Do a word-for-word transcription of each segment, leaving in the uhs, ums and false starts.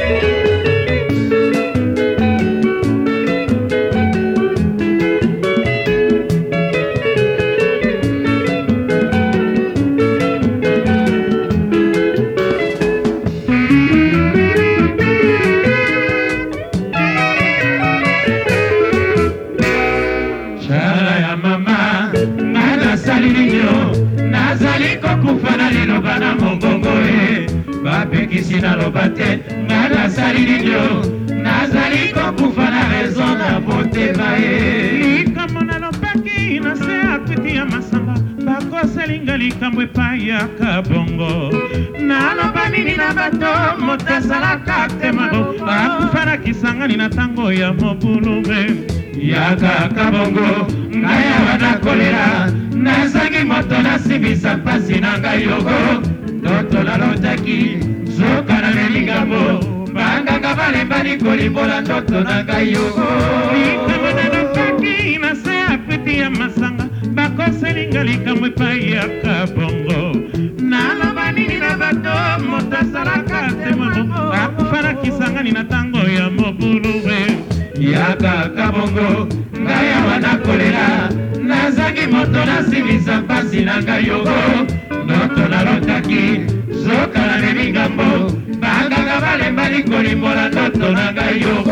Kisina lobate ngana salilio nazali kokufa na raison na bote bae kama na lopaki na se akwiti ya masamba bako selinga likamwe pa ya kabongo na lobani na bato motasala kakte mado bakufa na kisangani na tango ya mobulume ya kabongo ngaya wana kolera nazangi moto na simisa pasi na ngayogo Doto la lotaki Zoka na melingambo Banganga valemba nikolibola Doto na gayogo Nikama na lotaki Inase apiti ya masanga Bako selinga likamwe pa ya kabongo Nalaba nini na bato Motasala kate mwano Akufana kisangani na tango ya mobuluwe Yaka kabongo Ngaya wana kolera Nazangi moto na simisa pasi na gayogo Doto na lotaki Zoka na melingambo Banganga valemba nikolibola Doto na gayogo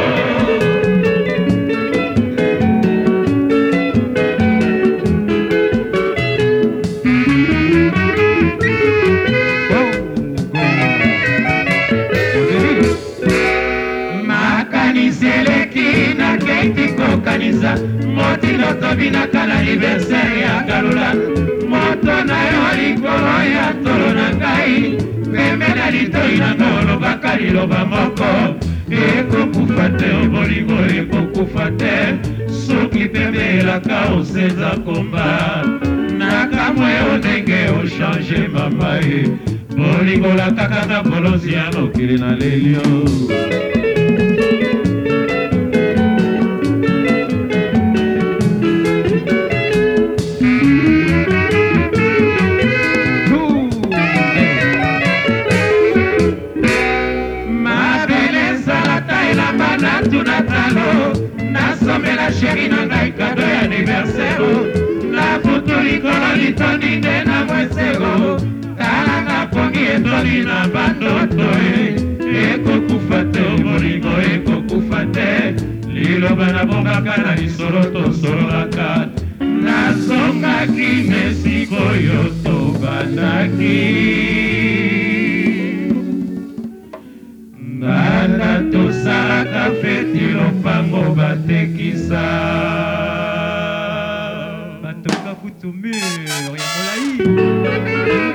Makaniseleki na keiti kokaniza Moti noto binaka na anniversaire ya Galula Moto na yo likolo ya tolo na ngai Pembe na litoi na ngolo bakari loba moko Eko kufate obolingo eko kufate Suki pembe la kaoseza komba Nakamwe onenge o change mamae Bolingo la kakana bolozi ya nokili na lelio Nasomela chéri na ngai kado ya anniversaire Na putu likolo litoni nde na mwesego Kalanga pongi etoli na bandoto Eko kufate obolingo eko kufate Liloba na bongaka na lisolo to sololaka Nasongaki mesiko yo to bandaki Ngana tosala feti lopango batekisa Batoka kutume ya molai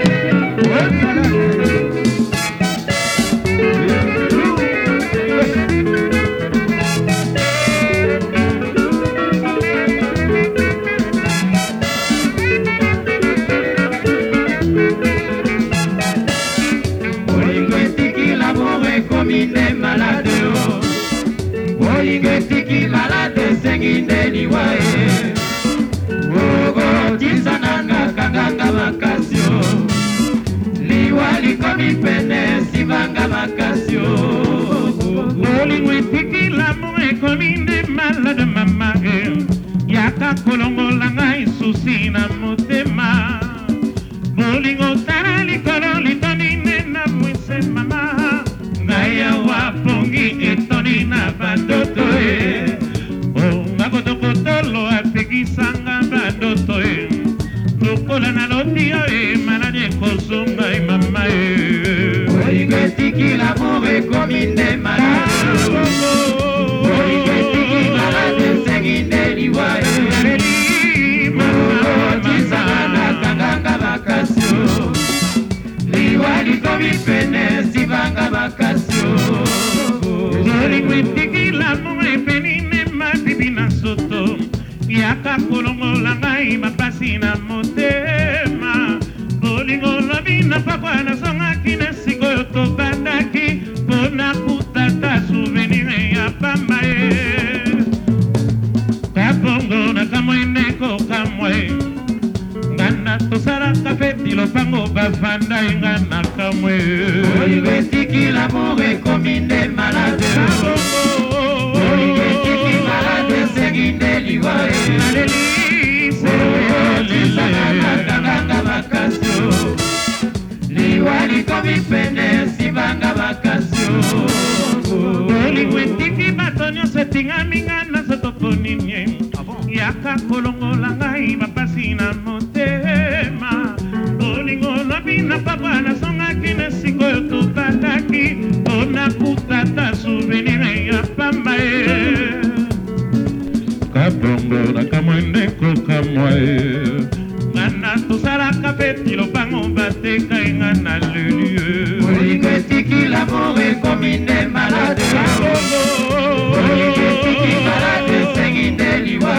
Bolingo etiki l'amour est comme une malade Bolingo etiki malade senginde liwae Wogo tisananga kanganga makasio Liwa likomi pene sibanga makasio Bolingo etiki l'amour est comme une malade mama Yaka kolongo langa isusi na motema Bolingo tara likolo litoni nena mwese mama Ngaya wapongi etoni na bandoto e O ngakotokotolo atekisanga bandoto e Lukola na lotia e manane kosonga e mama e Bolingo etiki l'amour est comme une malade Bolingo etiki malade senginde liwae Likomi pene sibanga bakasio Bolingo etiki l'amour e penine madibi na soto Yaka kolongo langai mapasi na motema Bolingo lobi na pakwa na songa kine siko yoto bandaki Pona kutata souvenir ya pamba e Kabongo na kamwene ko kamwe Ngana tosara kafeti lopango bafanda ingana kamwe Bolingo etiki l'amour est comme une bato nyonso etingami nga na nzoto po nini yaka kolongola ngai bapasi na motema bolingo lobi na papa nasongaki na sikoyo tobandaki mpona kutata souvenir ya pamba ye kabongo na kamwendeko kamwa ye ngana tosalaka feti lopango batekai nga na lelie bolingo etiki lamour ekomi nde malade bolingo etiki malade esengi nde liwa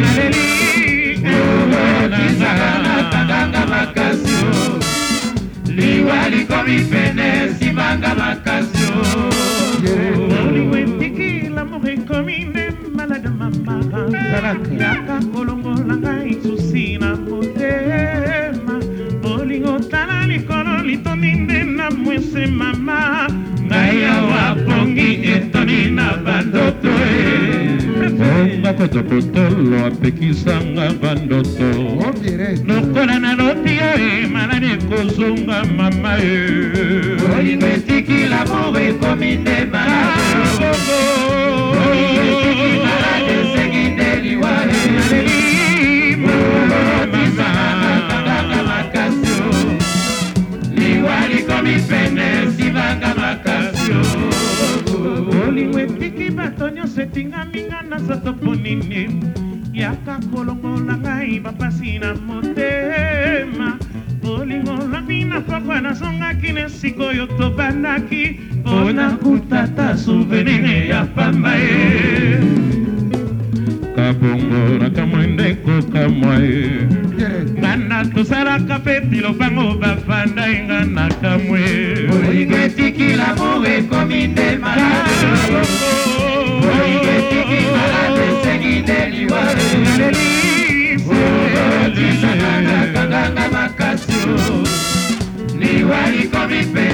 kisaka na kanganga makasi liwa likomi pene simanga makasi bolingo etiki lamour ekomi nde malade mama yaka kolongola ngai susi na motema bolingo tala likolo litoni nde na mwese mama ngai awa pongi etoni na bandoto onga kotokotolo apekisanga bandoto lokola na loti ye malade ekozonga mama ye bolingo etiki lamour ekomi nde malade bolingo etiki malade esengi nde liwa kisaka makasi liwa likomi pene simanga makasi bolingo etiki bato nyonso etingami nga na nzoto po nini yaka kolongola ngai bapasi na motema bolingo lobi na pokwa nasongaki na sikoyo tobandaki mpona kutata souvenir ya pamba ye kabongo na kamwendeko kamwa ye ngana tosalaka feti lopango bafandai nga na kamwe bolingo etiki lamour ekomi nde malade bolingo etiki malade esengi nde liwa kisaka na kanganga makasi liwa likomi pe